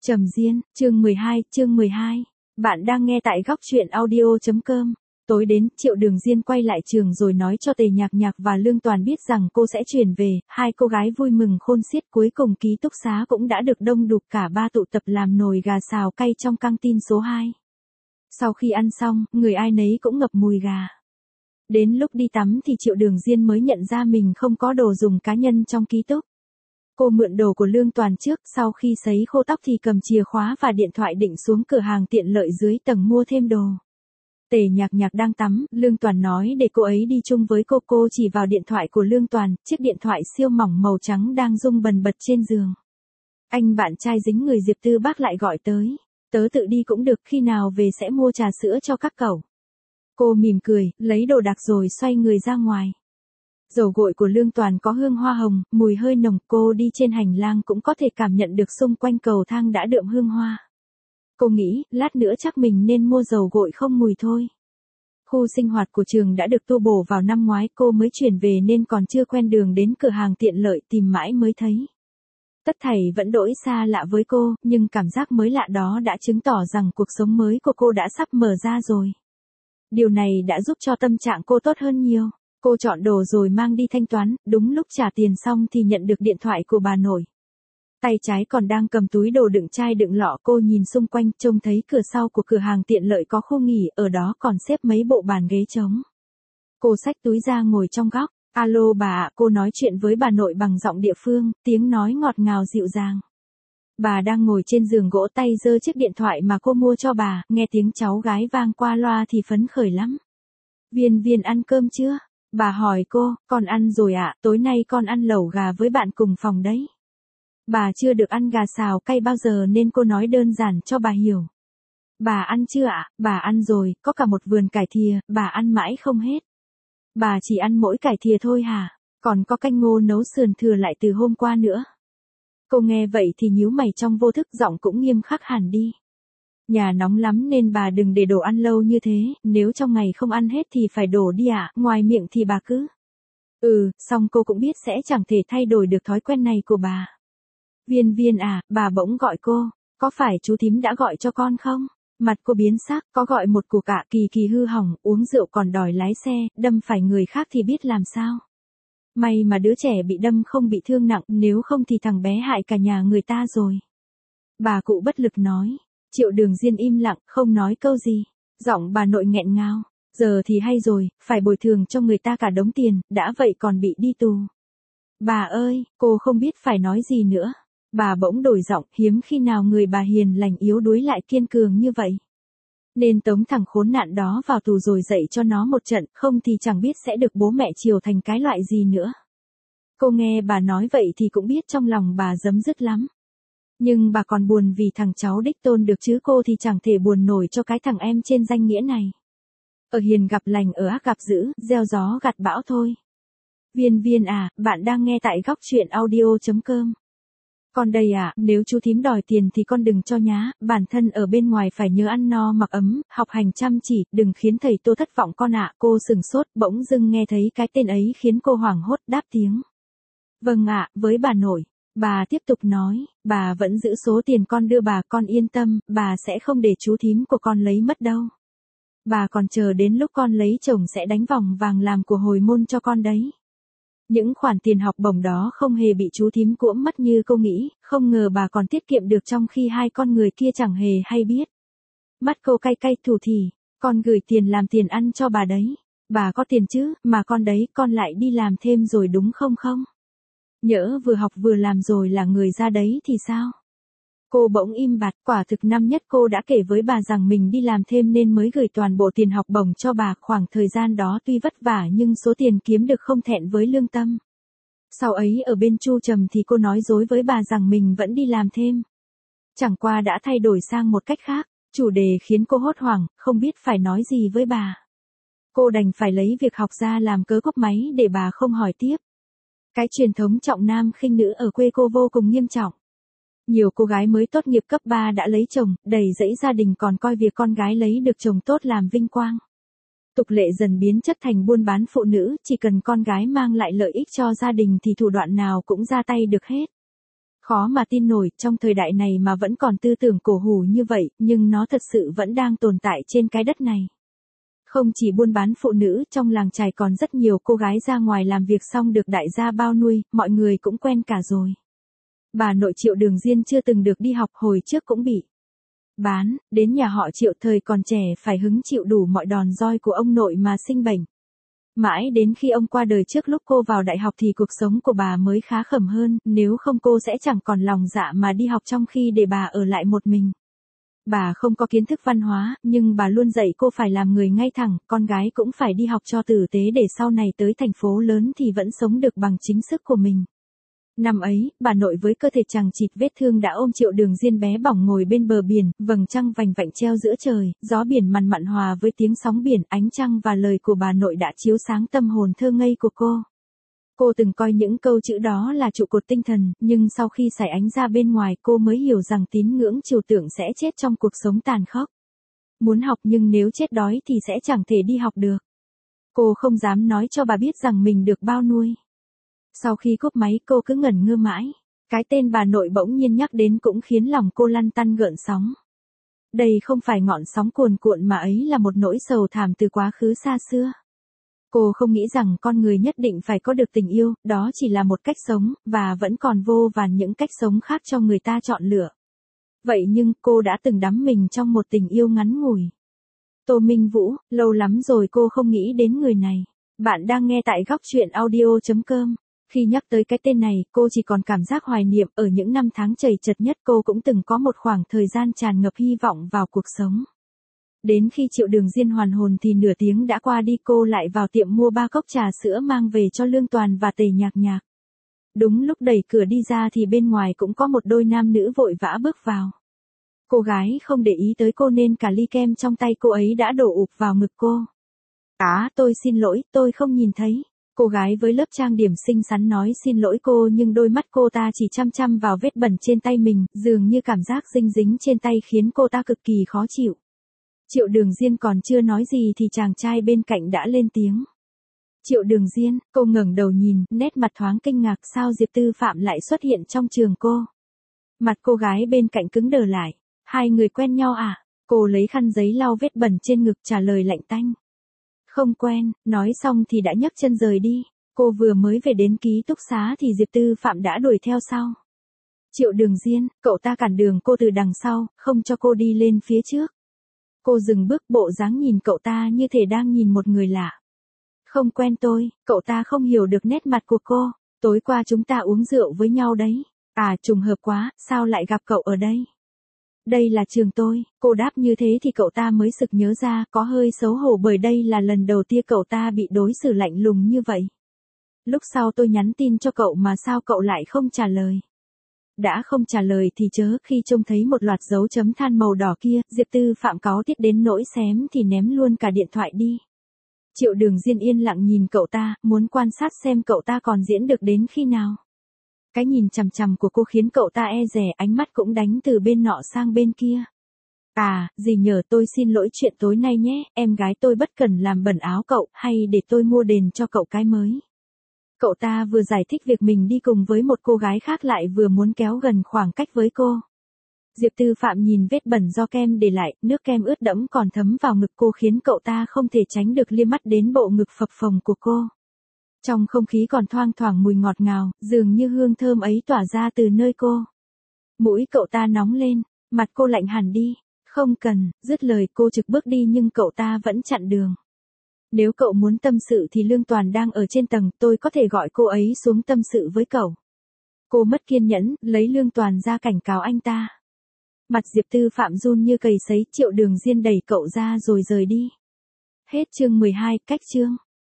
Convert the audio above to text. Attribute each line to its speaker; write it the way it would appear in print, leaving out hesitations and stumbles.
Speaker 1: Trầm Diên, chương 12. Bạn đang nghe tại góc truyện audio.com. Tối đến, Triệu Đường Diên quay lại trường rồi nói cho Tề Nhạc Nhạc và Lương Toàn biết rằng cô sẽ chuyển về, hai cô gái vui mừng khôn xiết. Cuối cùng ký túc xá cũng đã được đông đúc, cả ba tụ tập làm nồi gà xào cay trong căng tin số 2. Sau khi ăn xong, người ai nấy cũng ngập mùi gà. Đến lúc đi tắm thì Triệu Đường Diên mới nhận ra mình không có đồ dùng cá nhân trong ký túc. Cô mượn đồ của Lương Toàn trước, sau khi sấy khô tóc thì cầm chìa khóa và điện thoại định xuống cửa hàng tiện lợi dưới tầng mua thêm đồ. Tề Nhạc Nhạc đang tắm, Lương Toàn nói để cô ấy đi chung với cô chỉ vào điện thoại của Lương Toàn, chiếc điện thoại siêu mỏng màu trắng đang rung bần bật trên giường. Anh bạn trai dính người Diệp Tư Bác lại gọi tới, tớ tự đi cũng được, khi nào về sẽ mua trà sữa cho các cậu. Cô mỉm cười, lấy đồ đạc rồi xoay người ra ngoài. Dầu gội của Lương Toàn có hương hoa hồng, mùi hơi nồng, cô đi trên hành lang cũng có thể cảm nhận được xung quanh cầu thang đã đượm hương hoa. Cô nghĩ, lát nữa chắc mình nên mua dầu gội không mùi thôi. Khu sinh hoạt của trường đã được tu bổ vào năm ngoái, cô mới chuyển về nên còn chưa quen đường đến cửa hàng tiện lợi, tìm mãi mới thấy. Tất thảy vẫn đỗi xa lạ với cô, nhưng cảm giác mới lạ đó đã chứng tỏ rằng cuộc sống mới của cô đã sắp mở ra rồi. Điều này đã giúp cho tâm trạng cô tốt hơn nhiều. Cô chọn đồ rồi mang đi thanh toán, đúng lúc trả tiền xong thì nhận được điện thoại của bà nội. Tay trái còn đang cầm túi đồ đựng chai đựng lọ, cô nhìn xung quanh, trông thấy cửa sau của cửa hàng tiện lợi có khu nghỉ, ở đó còn xếp mấy bộ bàn ghế trống. Cô xách túi ra ngồi trong góc. Alo bà ạ, cô nói chuyện với bà nội bằng giọng địa phương, tiếng nói ngọt ngào dịu dàng. Bà đang ngồi trên giường gỗ, tay giơ chiếc điện thoại mà cô mua cho bà, nghe tiếng cháu gái vang qua loa thì phấn khởi lắm. Viên Viên ăn cơm chưa? Bà hỏi cô, con ăn rồi ạ, tối nay con ăn lẩu gà với bạn cùng phòng đấy. Bà chưa được ăn gà xào cay bao giờ nên cô nói đơn giản cho bà hiểu. Bà ăn chưa ạ? Bà ăn rồi, có cả một vườn cải thìa, bà ăn mãi không hết. Bà chỉ ăn mỗi cải thìa thôi hả? Còn có canh ngô nấu sườn thừa lại từ hôm qua nữa. Cô nghe vậy thì nhíu mày trong vô thức, giọng cũng nghiêm khắc hẳn đi. Nhà nóng lắm nên bà đừng để đồ ăn lâu như thế, nếu trong ngày không ăn hết thì phải đổ đi ạ, ngoài miệng thì bà cứ. Xong cô cũng biết sẽ chẳng thể thay đổi được thói quen này của bà. Viên Viên à, bà bỗng gọi cô, có phải chú thím đã gọi cho con không? Mặt cô biến sắc, có gọi một củ cạ kỳ hư hỏng, uống rượu còn đòi lái xe, đâm phải người khác thì biết làm sao. May mà đứa trẻ bị đâm không bị thương nặng, nếu không thì thằng bé hại cả nhà người ta rồi. Bà cụ bất lực nói. Triệu Đường Diên im lặng, không nói câu gì. Giọng bà nội nghẹn ngào. Giờ thì hay rồi, phải bồi thường cho người ta cả đống tiền, đã vậy còn bị đi tù. Bà ơi, cô không biết phải nói gì nữa. Bà bỗng đổi giọng, hiếm khi nào người bà hiền lành yếu đuối lại kiên cường như vậy. Nên tống thằng khốn nạn đó vào tù rồi dạy cho nó một trận, không thì chẳng biết sẽ được bố mẹ chiều thành cái loại gì nữa. Cô nghe bà nói vậy thì cũng biết trong lòng bà giấm dứt lắm. Nhưng bà còn buồn vì thằng cháu đích tôn được chứ cô thì chẳng thể buồn nổi cho cái thằng em trên danh nghĩa này. Ở hiền gặp lành, ở ác gặp dữ, gieo gió gặt bão thôi. Viên Viên à, bạn đang nghe tại góc truyện audio.com. Con đây à, nếu chú thím đòi tiền thì con đừng cho nhá, bản thân ở bên ngoài phải nhớ ăn no mặc ấm, học hành chăm chỉ, đừng khiến thầy Tô thất vọng con ạ. Cô sừng sốt, bỗng dưng nghe thấy cái tên ấy khiến cô hoảng hốt đáp tiếng. Vâng ạ, với bà nội. Bà tiếp tục nói, bà vẫn giữ số tiền con đưa bà, con yên tâm, bà sẽ không để chú thím của con lấy mất đâu. Bà còn chờ đến lúc con lấy chồng sẽ đánh vòng vàng làm của hồi môn cho con đấy. Những khoản tiền học bổng đó không hề bị chú thím cuỗm mất như cô nghĩ, không ngờ bà còn tiết kiệm được trong khi hai con người kia chẳng hề hay biết. Mắt cô cay cay thủ thỉ, con gửi tiền làm tiền ăn cho bà đấy. Bà có tiền chứ, mà con đấy, con lại đi làm thêm rồi đúng không không? Nhỡ vừa học vừa làm rồi là người ra đấy thì sao? Cô bỗng im bặt, quả thực năm nhất cô đã kể với bà rằng mình đi làm thêm nên mới gửi toàn bộ tiền học bổng cho bà. Khoảng thời gian đó tuy vất vả nhưng số tiền kiếm được không thẹn với lương tâm. Sau ấy ở bên Chu Trầm thì cô nói dối với bà rằng mình vẫn đi làm thêm. Chẳng qua đã thay đổi sang một cách khác, chủ đề khiến cô hốt hoảng, không biết phải nói gì với bà. Cô đành phải lấy việc học ra làm cớ cốc máy để bà không hỏi tiếp. Cái truyền thống trọng nam khinh nữ ở quê cô vô cùng nghiêm trọng. Nhiều cô gái mới tốt nghiệp cấp 3 đã lấy chồng, đầy dẫy gia đình còn coi việc con gái lấy được chồng tốt làm vinh quang. Tục lệ dần biến chất thành buôn bán phụ nữ, chỉ cần con gái mang lại lợi ích cho gia đình thì thủ đoạn nào cũng ra tay được hết. Khó mà tin nổi, trong thời đại này mà vẫn còn tư tưởng cổ hủ như vậy, nhưng nó thật sự vẫn đang tồn tại trên cái đất này. Không chỉ buôn bán phụ nữ, trong làng chài còn rất nhiều cô gái ra ngoài làm việc xong được đại gia bao nuôi, mọi người cũng quen cả rồi. Bà nội Triệu Đường Diên chưa từng được đi học, hồi trước cũng bị bán, đến nhà họ Triệu thời còn trẻ phải hứng chịu đủ mọi đòn roi của ông nội mà sinh bệnh. Mãi đến khi ông qua đời trước lúc cô vào đại học thì cuộc sống của bà mới khá khẩm hơn, nếu không cô sẽ chẳng còn lòng dạ mà đi học trong khi để bà ở lại một mình. Bà không có kiến thức văn hóa, nhưng bà luôn dạy cô phải làm người ngay thẳng, con gái cũng phải đi học cho tử tế để sau này tới thành phố lớn thì vẫn sống được bằng chính sức của mình. Năm ấy, bà nội với cơ thể chằng chịt vết thương đã ôm Triệu Đường Diên bé bỏng ngồi bên bờ biển, vầng trăng vành vạnh treo giữa trời, gió biển mằn mặn hòa với tiếng sóng biển, ánh trăng và lời của bà nội đã chiếu sáng tâm hồn thơ ngây của cô. Cô từng coi những câu chữ đó là trụ cột tinh thần, nhưng sau khi sải ánh ra bên ngoài cô mới hiểu rằng tín ngưỡng trừu tượng sẽ chết trong cuộc sống tàn khốc. Muốn học nhưng nếu chết đói thì sẽ chẳng thể đi học được. Cô không dám nói cho bà biết rằng mình được bao nuôi. Sau khi cúp máy cô cứ ngẩn ngơ mãi. Cái tên bà nội bỗng nhiên nhắc đến cũng khiến lòng cô lăn tăn gợn sóng. Đây không phải ngọn sóng cuồn cuộn mà ấy là một nỗi sầu thảm từ quá khứ xa xưa. Cô không nghĩ rằng con người nhất định phải có được tình yêu, đó chỉ là một cách sống, và vẫn còn vô vàn những cách sống khác cho người ta chọn lựa. Vậy nhưng cô đã từng đắm mình trong một tình yêu ngắn ngủi. Tô Minh Vũ, lâu lắm rồi cô không nghĩ đến người này. Bạn đang nghe tại góc truyện audio.com. Khi nhắc tới cái tên này, cô chỉ còn cảm giác hoài niệm, ở những năm tháng trầy trật nhất cô cũng từng có một khoảng thời gian tràn ngập hy vọng vào cuộc sống. Đến khi Triệu Đường Diên hoàn hồn thì nửa tiếng đã qua đi, cô lại vào tiệm mua 3 cốc trà sữa mang về cho Lương Toàn và Tề Nhạc Nhạc. Đúng lúc đẩy cửa đi ra thì bên ngoài cũng có một đôi nam nữ vội vã bước vào. Cô gái không để ý tới cô nên cả ly kem trong tay cô ấy đã đổ ụp vào ngực cô. Tôi xin lỗi, tôi không nhìn thấy. Cô gái với lớp trang điểm xinh xắn nói xin lỗi cô, nhưng đôi mắt cô ta chỉ chăm chăm vào vết bẩn trên tay mình, dường như cảm giác dinh dính trên tay khiến cô ta cực kỳ khó chịu. Triệu Đường Diên còn chưa nói gì thì chàng trai bên cạnh đã lên tiếng. Triệu Đường Diên, cô ngẩng đầu nhìn, nét mặt thoáng kinh ngạc, sao Diệp Tư Phạm lại xuất hiện trong trường cô. Mặt cô gái bên cạnh cứng đờ lại. Hai người quen nhau à? Cô lấy khăn giấy lau vết bẩn trên ngực trả lời lạnh tanh. Không quen, nói xong thì đã nhấc chân rời đi. Cô vừa mới về đến ký túc xá thì Diệp Tư Phạm đã đuổi theo sau. Triệu Đường Diên, cậu ta cản đường cô từ đằng sau, không cho cô đi lên phía trước. Cô dừng bước, bộ dáng nhìn cậu ta như thể đang nhìn một người lạ. Không quen tôi, cậu ta không hiểu được nét mặt của cô. Tối qua chúng ta uống rượu với nhau đấy. Trùng hợp quá, sao lại gặp cậu ở đây? Đây là trường tôi. Cô đáp như thế thì cậu ta mới sực nhớ ra, có hơi xấu hổ bởi đây là lần đầu tiên cậu ta bị đối xử lạnh lùng như vậy. Lúc sau tôi nhắn tin cho cậu mà sao cậu lại không trả lời? Đã không trả lời thì chớ, khi trông thấy một loạt dấu chấm than màu đỏ kia, Diệp Tư Phạm cáu tiết đến nỗi xém thì ném luôn cả điện thoại đi. Triệu Đường Diên yên lặng nhìn cậu ta, muốn quan sát xem cậu ta còn diễn được đến khi nào. Cái nhìn chằm chằm của cô khiến cậu ta e dè, ánh mắt cũng đánh từ bên nọ sang bên kia. Dì nhờ tôi xin lỗi chuyện tối nay nhé, em gái tôi bất cần làm bẩn áo cậu, hay để tôi mua đền cho cậu cái mới. Cậu ta vừa giải thích việc mình đi cùng với một cô gái khác lại vừa muốn kéo gần khoảng cách với cô. Diệp Tư Phạm nhìn vết bẩn do kem để lại, nước kem ướt đẫm còn thấm vào ngực cô khiến cậu ta không thể tránh được liếc mắt đến bộ ngực phập phồng của cô. Trong không khí còn thoang thoảng mùi ngọt ngào, dường như hương thơm ấy tỏa ra từ nơi cô. Mũi cậu ta nóng lên, mặt cô lạnh hẳn đi. Không cần, dứt lời cô trực bước đi nhưng cậu ta vẫn chặn đường. Nếu cậu muốn tâm sự thì Lương Toàn đang ở trên tầng, tôi có thể gọi cô ấy xuống tâm sự với cậu. Cô mất kiên nhẫn, lấy Lương Toàn ra cảnh cáo anh ta. Mặt Diệp Tư Phạm run như cầy sấy, Triệu Đường Diên đẩy cậu ra rồi rời đi. Hết chương 12, cách chương.